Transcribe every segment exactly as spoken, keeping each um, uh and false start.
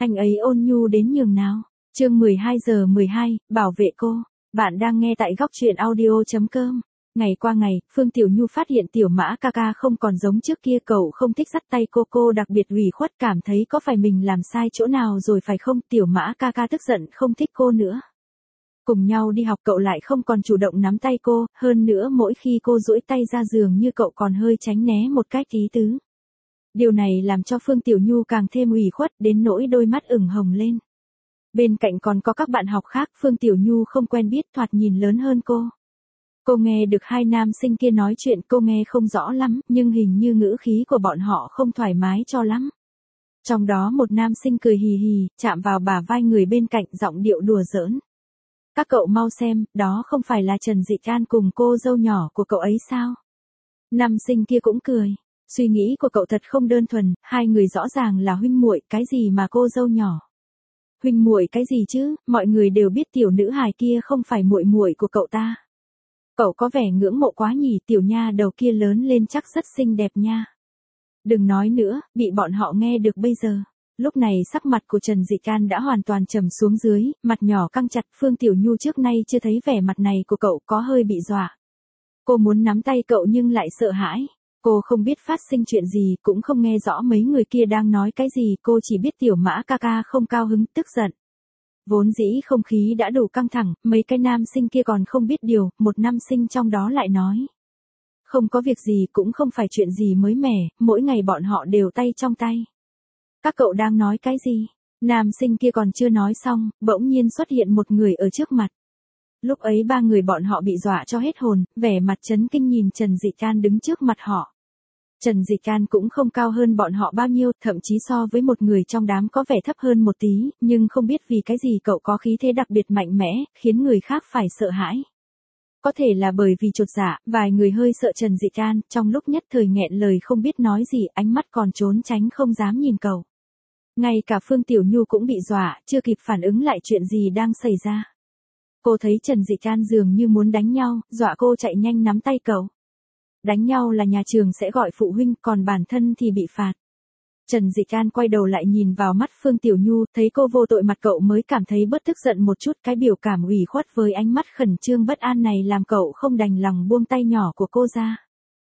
Anh ấy ôn nhu đến nhường nào. Chương mười hai giờ mười hai, bảo vệ cô. Bạn đang nghe tại góc truyện audio chấm com. Ngày qua ngày, Phương Tiểu Nhu phát hiện Tiểu Mã ca ca không còn giống trước kia, cậu không thích dắt tay cô, cô đặc biệt ủy khuất, cảm thấy có phải mình làm sai chỗ nào rồi phải không? Tiểu Mã ca ca tức giận không thích cô nữa. Cùng nhau đi học cậu lại không còn chủ động nắm tay cô, hơn nữa mỗi khi cô duỗi tay ra giường như cậu còn hơi tránh né một cách ý tứ. Điều này làm cho Phương Tiểu Nhu càng thêm ủy khuất đến nỗi đôi mắt ửng hồng lên. Bên cạnh còn có các bạn học khác Phương Tiểu Nhu không quen biết, thoạt nhìn lớn hơn cô. Cô nghe được hai nam sinh kia nói chuyện, cô nghe không rõ lắm, nhưng hình như ngữ khí của bọn họ không thoải mái cho lắm. Trong đó một nam sinh cười hì hì, chạm vào bả vai người bên cạnh, giọng điệu đùa giỡn. Các cậu mau xem, đó không phải là Trần Dị Can cùng cô dâu nhỏ của cậu ấy sao? Nam sinh kia cũng cười. Suy nghĩ của cậu thật không đơn thuần, hai người rõ ràng là huynh muội, cái gì mà cô dâu nhỏ? Huynh muội cái gì chứ, mọi người đều biết tiểu nữ hài kia không phải muội muội của cậu ta. Cậu có vẻ ngưỡng mộ quá nhỉ, tiểu nha đầu kia lớn lên chắc rất xinh đẹp nha. Đừng nói nữa, bị bọn họ nghe được bây giờ. Lúc này sắc mặt của Trần Dị Can đã hoàn toàn trầm xuống dưới, mặt nhỏ căng chặt. Phương Tiểu Nhu trước nay chưa thấy vẻ mặt này của cậu, có hơi bị dọa. Cô muốn nắm tay cậu nhưng lại sợ hãi. Cô không biết phát sinh chuyện gì, cũng không nghe rõ mấy người kia đang nói cái gì, cô chỉ biết Tiểu Mã ca ca không cao hứng, tức giận. Vốn dĩ không khí đã đủ căng thẳng, mấy cái nam sinh kia còn không biết điều, một nam sinh trong đó lại nói. Không có việc gì, cũng không phải chuyện gì mới mẻ, mỗi ngày bọn họ đều tay trong tay. Các cậu đang nói cái gì? Nam sinh kia còn chưa nói xong, bỗng nhiên xuất hiện một người ở trước mặt. Lúc ấy ba người bọn họ bị dọa cho hết hồn, vẻ mặt chấn kinh nhìn Trần Dị Can đứng trước mặt họ. Trần Dị Can cũng không cao hơn bọn họ bao nhiêu, thậm chí so với một người trong đám có vẻ thấp hơn một tí, nhưng không biết vì cái gì cậu có khí thế đặc biệt mạnh mẽ, khiến người khác phải sợ hãi. Có thể là bởi vì chột dạ, vài người hơi sợ Trần Dị Can, trong lúc nhất thời nghẹn lời không biết nói gì, ánh mắt còn trốn tránh không dám nhìn cậu. Ngay cả Phương Tiểu Nhu cũng bị dọa, chưa kịp phản ứng lại chuyện gì đang xảy ra. Cô thấy Trần Dị Can dường như muốn đánh nhau, dọa cô chạy nhanh nắm tay cậu. Đánh nhau là nhà trường sẽ gọi phụ huynh, còn bản thân thì bị phạt. Trần Dị Can quay đầu lại nhìn vào mắt Phương Tiểu Nhu, thấy cô vô tội mặt cậu mới cảm thấy bớt tức giận một chút, cái biểu cảm ủy khuất với ánh mắt khẩn trương bất an này làm cậu không đành lòng buông tay nhỏ của cô ra.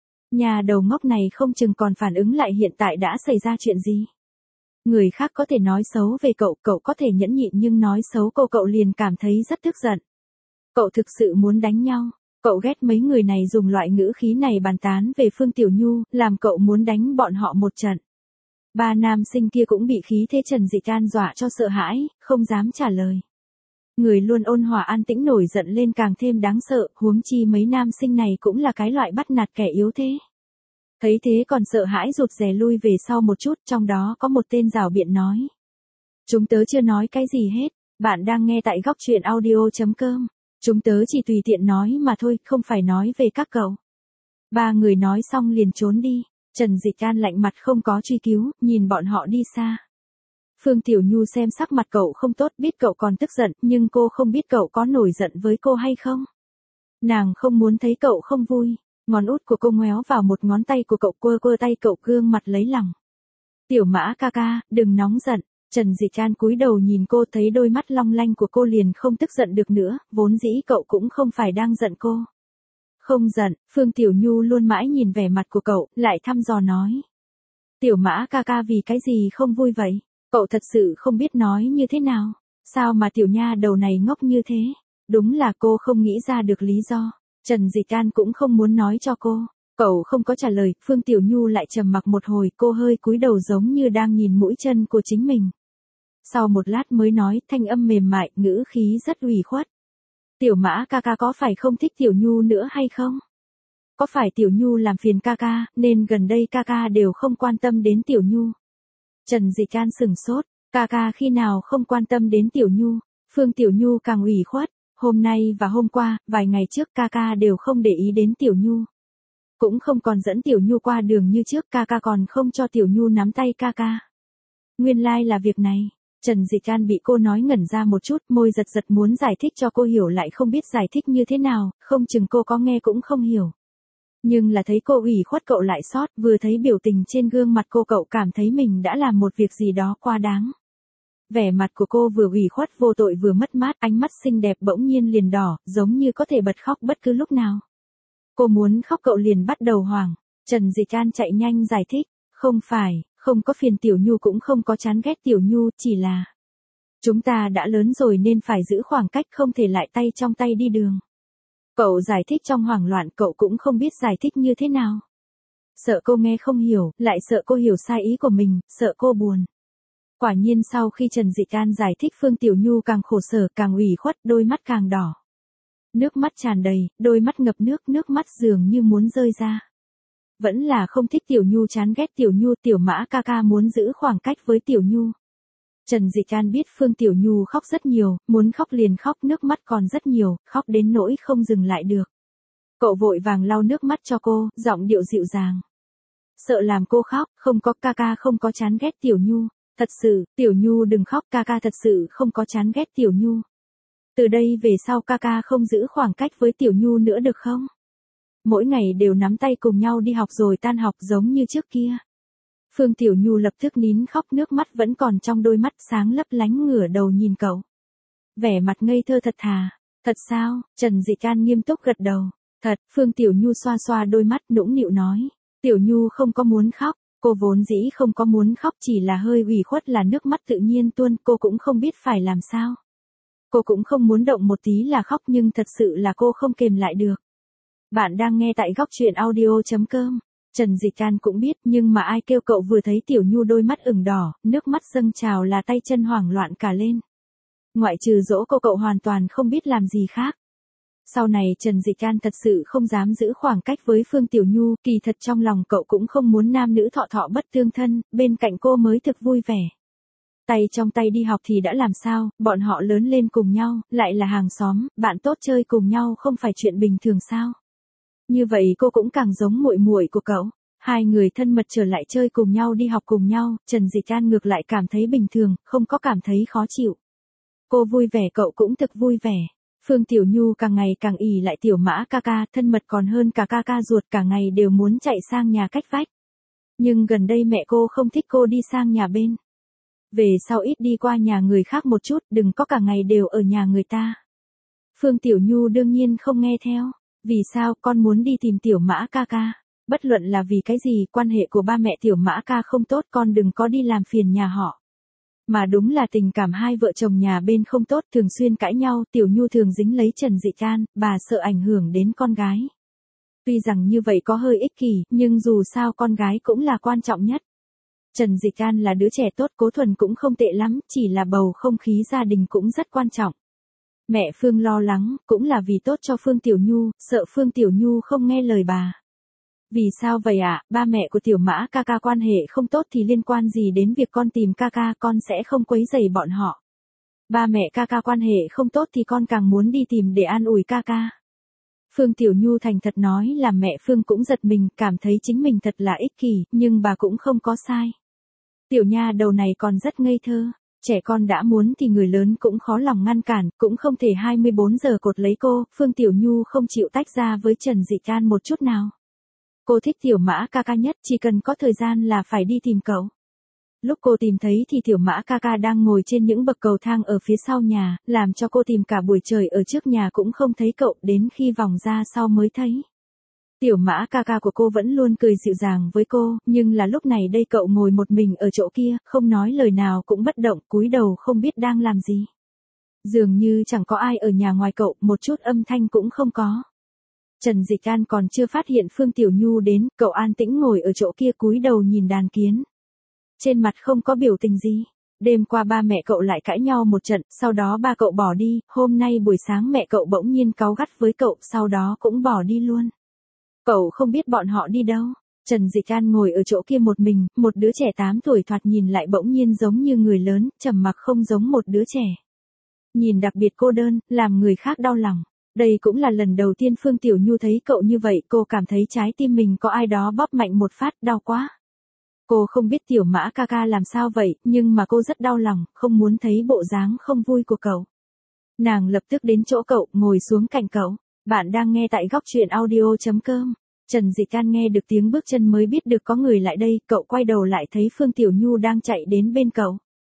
Nhà đầu ngốc này không chừng còn phản ứng lại hiện tại đã xảy ra chuyện gì. Người khác có thể nói xấu về cậu, cậu có thể nhẫn nhịn nhưng nói xấu cô cậu liền cảm thấy rất tức giận. Cậu thực sự muốn đánh nhau. Cậu ghét mấy người này dùng loại ngữ khí này bàn tán về Phương Tiểu Nhu, làm cậu muốn đánh bọn họ một trận. Ba nam sinh kia cũng bị khí thế Trần Dị Can dọa cho sợ hãi, không dám trả lời. Người luôn ôn hòa an tĩnh nổi giận lên càng thêm đáng sợ, huống chi mấy nam sinh này cũng là cái loại bắt nạt kẻ yếu thế. Thấy thế còn sợ hãi rụt rè lui về sau một chút, trong đó có một tên rảo biện nói. Chúng tớ chưa nói cái gì hết, bạn đang nghe tại góc truyện audio chấm com. Chúng tớ chỉ tùy tiện nói mà thôi, không phải nói về các cậu. Ba người nói xong liền trốn đi, Trần Dị Can lạnh mặt không có truy cứu, nhìn bọn họ đi xa. Phương Tiểu Nhu xem sắc mặt cậu không tốt, biết cậu còn tức giận, nhưng cô không biết cậu có nổi giận với cô hay không. Nàng không muốn thấy cậu không vui, ngón út của cô ngoéo vào một ngón tay của cậu, quơ quơ tay cậu gương mặt lấy lòng. Tiểu Mã ca ca, đừng nóng giận. Trần Dị Can cúi đầu nhìn cô, thấy đôi mắt long lanh của cô liền không tức giận được nữa, vốn dĩ cậu cũng không phải đang giận cô. Không giận, Phương Tiểu Nhu luôn mãi nhìn vẻ mặt của cậu, lại thăm dò nói. Tiểu Mã ca ca vì cái gì không vui vậy? Cậu thật sự không biết nói như thế nào? Sao mà tiểu nha đầu này ngốc như thế? Đúng là cô không nghĩ ra được lý do. Trần Dị Can cũng không muốn nói cho cô. Cậu không có trả lời, Phương Tiểu Nhu lại trầm mặc một hồi, cô hơi cúi đầu giống như đang nhìn mũi chân của chính mình. Sau một lát mới nói, thanh âm mềm mại, ngữ khí rất ủy khuất. Tiểu Mã ca ca có phải không thích Tiểu Nhu nữa hay không? Có phải Tiểu Nhu làm phiền ca ca, nên gần đây ca ca đều không quan tâm đến Tiểu Nhu? Trần Dị Can sừng sốt, ca ca khi nào không quan tâm đến Tiểu Nhu? Phương Tiểu Nhu càng ủy khuất, hôm nay và hôm qua, vài ngày trước ca ca đều không để ý đến Tiểu Nhu. Cũng không còn dẫn Tiểu Nhu qua đường như trước, ca ca còn không cho Tiểu Nhu nắm tay ca ca. Nguyên lai là việc này. Trần Dị Can bị cô nói ngẩn ra một chút, môi giật giật muốn giải thích cho cô hiểu lại không biết giải thích như thế nào, không chừng cô có nghe cũng không hiểu. Nhưng là thấy cô ủy khuất cậu lại sót, vừa thấy biểu tình trên gương mặt cô cậu cảm thấy mình đã làm một việc gì đó quá đáng. Vẻ mặt của cô vừa ủy khuất vô tội vừa mất mát, ánh mắt xinh đẹp bỗng nhiên liền đỏ, giống như có thể bật khóc bất cứ lúc nào. Cô muốn khóc cậu liền bắt đầu hoảng. Trần Dịch An chạy nhanh giải thích, không phải, không có phiền Tiểu Nhu cũng không có chán ghét Tiểu Nhu, chỉ là chúng ta đã lớn rồi nên phải giữ khoảng cách, không thể lại tay trong tay đi đường. Cậu giải thích trong hoảng loạn, cậu cũng không biết giải thích như thế nào. Sợ cô nghe không hiểu, lại sợ cô hiểu sai ý của mình, sợ cô buồn. Quả nhiên sau khi Trần Dịch An giải thích, Phương Tiểu Nhu càng khổ sở, càng ủy khuất, đôi mắt càng đỏ. Nước mắt tràn đầy, đôi mắt ngập nước, nước mắt dường như muốn rơi ra. Vẫn là không thích Tiểu Nhu, chán ghét Tiểu Nhu, Tiểu Mã ca ca muốn giữ khoảng cách với Tiểu Nhu. Trần Dịch An biết Phương Tiểu Nhu khóc rất nhiều, muốn khóc liền khóc, nước mắt còn rất nhiều, khóc đến nỗi không dừng lại được. Cậu vội vàng lau nước mắt cho cô, giọng điệu dịu dàng. Sợ làm cô khóc, không có, ca ca không có chán ghét Tiểu Nhu. Thật sự, Tiểu Nhu đừng khóc, ca ca thật sự không có chán ghét Tiểu Nhu. Từ đây về sau ca ca không giữ khoảng cách với Tiểu Nhu nữa được không? Mỗi ngày đều nắm tay cùng nhau đi học rồi tan học giống như trước kia. Phương Tiểu Nhu lập tức nín khóc, nước mắt vẫn còn trong đôi mắt sáng lấp lánh, ngửa đầu nhìn cậu. Vẻ mặt ngây thơ thật thà. Thật sao? Trần Dịch An nghiêm túc gật đầu. Thật, Phương Tiểu Nhu xoa xoa đôi mắt nũng nịu nói. Tiểu Nhu không có muốn khóc, cô vốn dĩ không có muốn khóc, chỉ là hơi ủy khuất là nước mắt tự nhiên tuôn, cô cũng không biết phải làm sao. Cô cũng không muốn động một tí là khóc, nhưng thật sự là cô không kềm lại được. Bạn đang nghe tại góc truyện audio chấm com. Trần Dịch An cũng biết, nhưng mà ai kêu cậu vừa thấy Tiểu Nhu đôi mắt ửng đỏ, nước mắt dâng trào là tay chân hoảng loạn cả lên. Ngoại trừ dỗ cô, cậu hoàn toàn không biết làm gì khác. Sau này Trần Dịch An thật sự không dám giữ khoảng cách với Phương Tiểu Nhu, kỳ thật trong lòng cậu cũng không muốn nam nữ thọ thọ bất tương thân, bên cạnh cô mới thực vui vẻ. Tay trong tay đi học thì đã làm sao, bọn họ lớn lên cùng nhau, lại là hàng xóm, bạn tốt chơi cùng nhau không phải chuyện bình thường sao? Như vậy cô cũng càng giống muội muội của cậu. Hai người thân mật trở lại chơi cùng nhau, đi học cùng nhau, Trần Dịch An ngược lại cảm thấy bình thường, không có cảm thấy khó chịu. Cô vui vẻ, cậu cũng thực vui vẻ. Phương Tiểu Nhu càng ngày càng ỉ lại Tiểu Mã ca ca, thân mật còn hơn cả ca ca ruột, cả ngày đều muốn chạy sang nhà cách vách. Nhưng gần đây mẹ cô không thích cô đi sang nhà bên. Về sau ít đi qua nhà người khác một chút, đừng có cả ngày đều ở nhà người ta. Phương Tiểu Nhu đương nhiên không nghe theo. Vì sao, con muốn đi tìm Tiểu Mã ca ca. Bất luận là vì cái gì, quan hệ của ba mẹ Tiểu Mã ca không tốt, con đừng có đi làm phiền nhà họ. Mà đúng là tình cảm hai vợ chồng nhà bên không tốt, thường xuyên cãi nhau, Tiểu Nhu thường dính lấy Trần Dịch An, bà sợ ảnh hưởng đến con gái. Tuy rằng như vậy có hơi ích kỷ, nhưng dù sao con gái cũng là quan trọng nhất. Trần Dịch An là đứa trẻ tốt, Cố Thuần cũng không tệ lắm, chỉ là bầu không khí gia đình cũng rất quan trọng. Mẹ Phương lo lắng, cũng là vì tốt cho Phương Tiểu Nhu, sợ Phương Tiểu Nhu không nghe lời bà. Vì sao vậy ạ, à? Ba mẹ của Tiểu Mã ca ca quan hệ không tốt thì liên quan gì đến việc con tìm ca ca, con sẽ không quấy rầy bọn họ. Ba mẹ ca ca quan hệ không tốt thì con càng muốn đi tìm để an ủi ca ca. Phương Tiểu Nhu thành thật nói, làm mẹ Phương cũng giật mình, cảm thấy chính mình thật là ích kỷ, nhưng bà cũng không có sai. Tiểu nha đầu này còn rất ngây thơ, trẻ con đã muốn thì người lớn cũng khó lòng ngăn cản, cũng không thể hai mươi bốn giờ cột lấy cô. Phương Tiểu Nhu không chịu tách ra với Trần Dịch An một chút nào. Cô thích Tiểu Mã ca ca nhất, chỉ cần có thời gian là phải đi tìm cậu. Lúc cô tìm thấy thì Tiểu Mã ca ca đang ngồi trên những bậc cầu thang ở phía sau nhà, làm cho cô tìm cả buổi trời ở trước nhà cũng không thấy cậu, đến khi vòng ra sau mới thấy. Tiểu Mã ca ca của cô vẫn luôn cười dịu dàng với cô, nhưng là lúc này đây cậu ngồi một mình ở chỗ kia, không nói lời nào cũng bất động, cúi đầu không biết đang làm gì. Dường như chẳng có ai ở nhà ngoài cậu, một chút âm thanh cũng không có. Trần Dịch An còn chưa phát hiện Phương Tiểu Nhu đến, cậu an tĩnh ngồi ở chỗ kia cúi đầu nhìn đàn kiến. Trên mặt không có biểu tình gì. Đêm qua ba mẹ cậu lại cãi nhau một trận, sau đó ba cậu bỏ đi, hôm nay buổi sáng mẹ cậu bỗng nhiên cáu gắt với cậu, sau đó cũng bỏ đi luôn. Cậu không biết bọn họ đi đâu. Trần Dịch An ngồi ở chỗ kia một mình, một đứa trẻ tám tuổi thoạt nhìn lại bỗng nhiên giống như người lớn, trầm mặc không giống một đứa trẻ. Nhìn đặc biệt cô đơn, làm người khác đau lòng. Đây cũng là lần đầu tiên Phương Tiểu Nhu thấy cậu như vậy, cô cảm thấy trái tim mình có ai đó bóp mạnh một phát, đau quá. Cô không biết Tiểu Mã ca ca làm sao vậy, nhưng mà cô rất đau lòng, không muốn thấy bộ dáng không vui của cậu. Nàng lập tức đến chỗ cậu, ngồi xuống cạnh cậu. Bạn đang nghe tại góc truyện audio chấm com. Trần Dịch An nghe được tiếng bước chân mới biết được có người lại đây, cậu quay đầu lại thấy Phương Tiểu Nhu đang chạy đến bên cậu.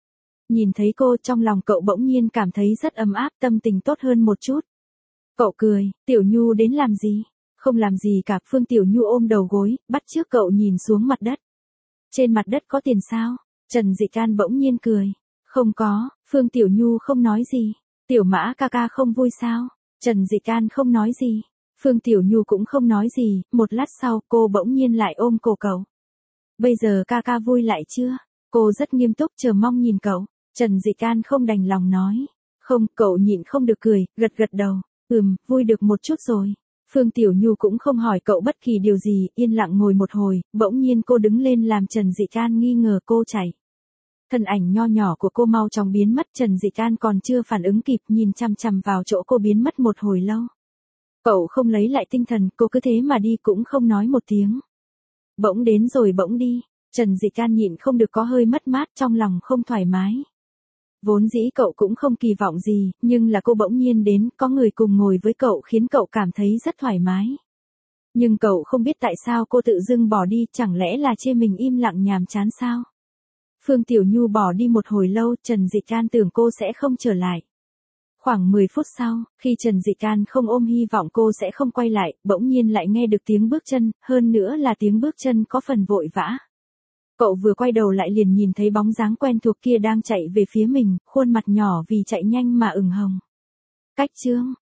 Nhìn thấy cô trong lòng cậu bỗng nhiên cảm thấy rất ấm áp, tâm tình tốt hơn một chút. Cậu cười, Tiểu Nhu đến làm gì? Không làm gì cả. Phương Tiểu Nhu ôm đầu gối, bắt chước cậu nhìn xuống mặt đất. Trên mặt đất có tiền sao? Trần Dịch Can bỗng nhiên cười. Không có. Phương Tiểu Nhu không nói gì. Tiểu Mã ca ca không vui sao? Trần Dịch Can không nói gì. Phương Tiểu Nhu cũng không nói gì. Một lát sau cô bỗng nhiên lại ôm cổ cậu. Bây giờ ca ca vui lại chưa? Cô rất nghiêm túc chờ mong nhìn cậu. Trần Dịch Can không đành lòng nói. Không, cậu nhịn không được cười, gật gật đầu. Ừm, vui được một chút rồi. Phương Tiểu Nhu cũng không hỏi cậu bất kỳ điều gì, yên lặng ngồi một hồi, bỗng nhiên cô đứng lên làm Trần Dịch Can nghi ngờ cô chạy. Thân ảnh nho nhỏ của cô mau chóng biến mất, Trần Dịch Can còn chưa phản ứng kịp, nhìn chằm chằm vào chỗ cô biến mất một hồi lâu. Cậu không lấy lại tinh thần, cô cứ thế mà đi cũng không nói một tiếng. Bỗng đến rồi bỗng đi, Trần Dịch Can nhịn không được có hơi mất mát, trong lòng không thoải mái. Vốn dĩ cậu cũng không kỳ vọng gì, nhưng là cô bỗng nhiên đến, có người cùng ngồi với cậu khiến cậu cảm thấy rất thoải mái. Nhưng cậu không biết tại sao cô tự dưng bỏ đi, chẳng lẽ là chê mình im lặng nhàm chán sao? Phương Tiểu Nhu bỏ đi một hồi lâu, Trần Dịch Can tưởng cô sẽ không trở lại. Khoảng mười phút sau, khi Trần Dịch Can không ôm hy vọng cô sẽ không quay lại, bỗng nhiên lại nghe được tiếng bước chân, hơn nữa là tiếng bước chân có phần vội vã. Cậu vừa quay đầu lại liền nhìn thấy bóng dáng quen thuộc kia đang chạy về phía mình, khuôn mặt nhỏ vì chạy nhanh mà ửng hồng. Cách chương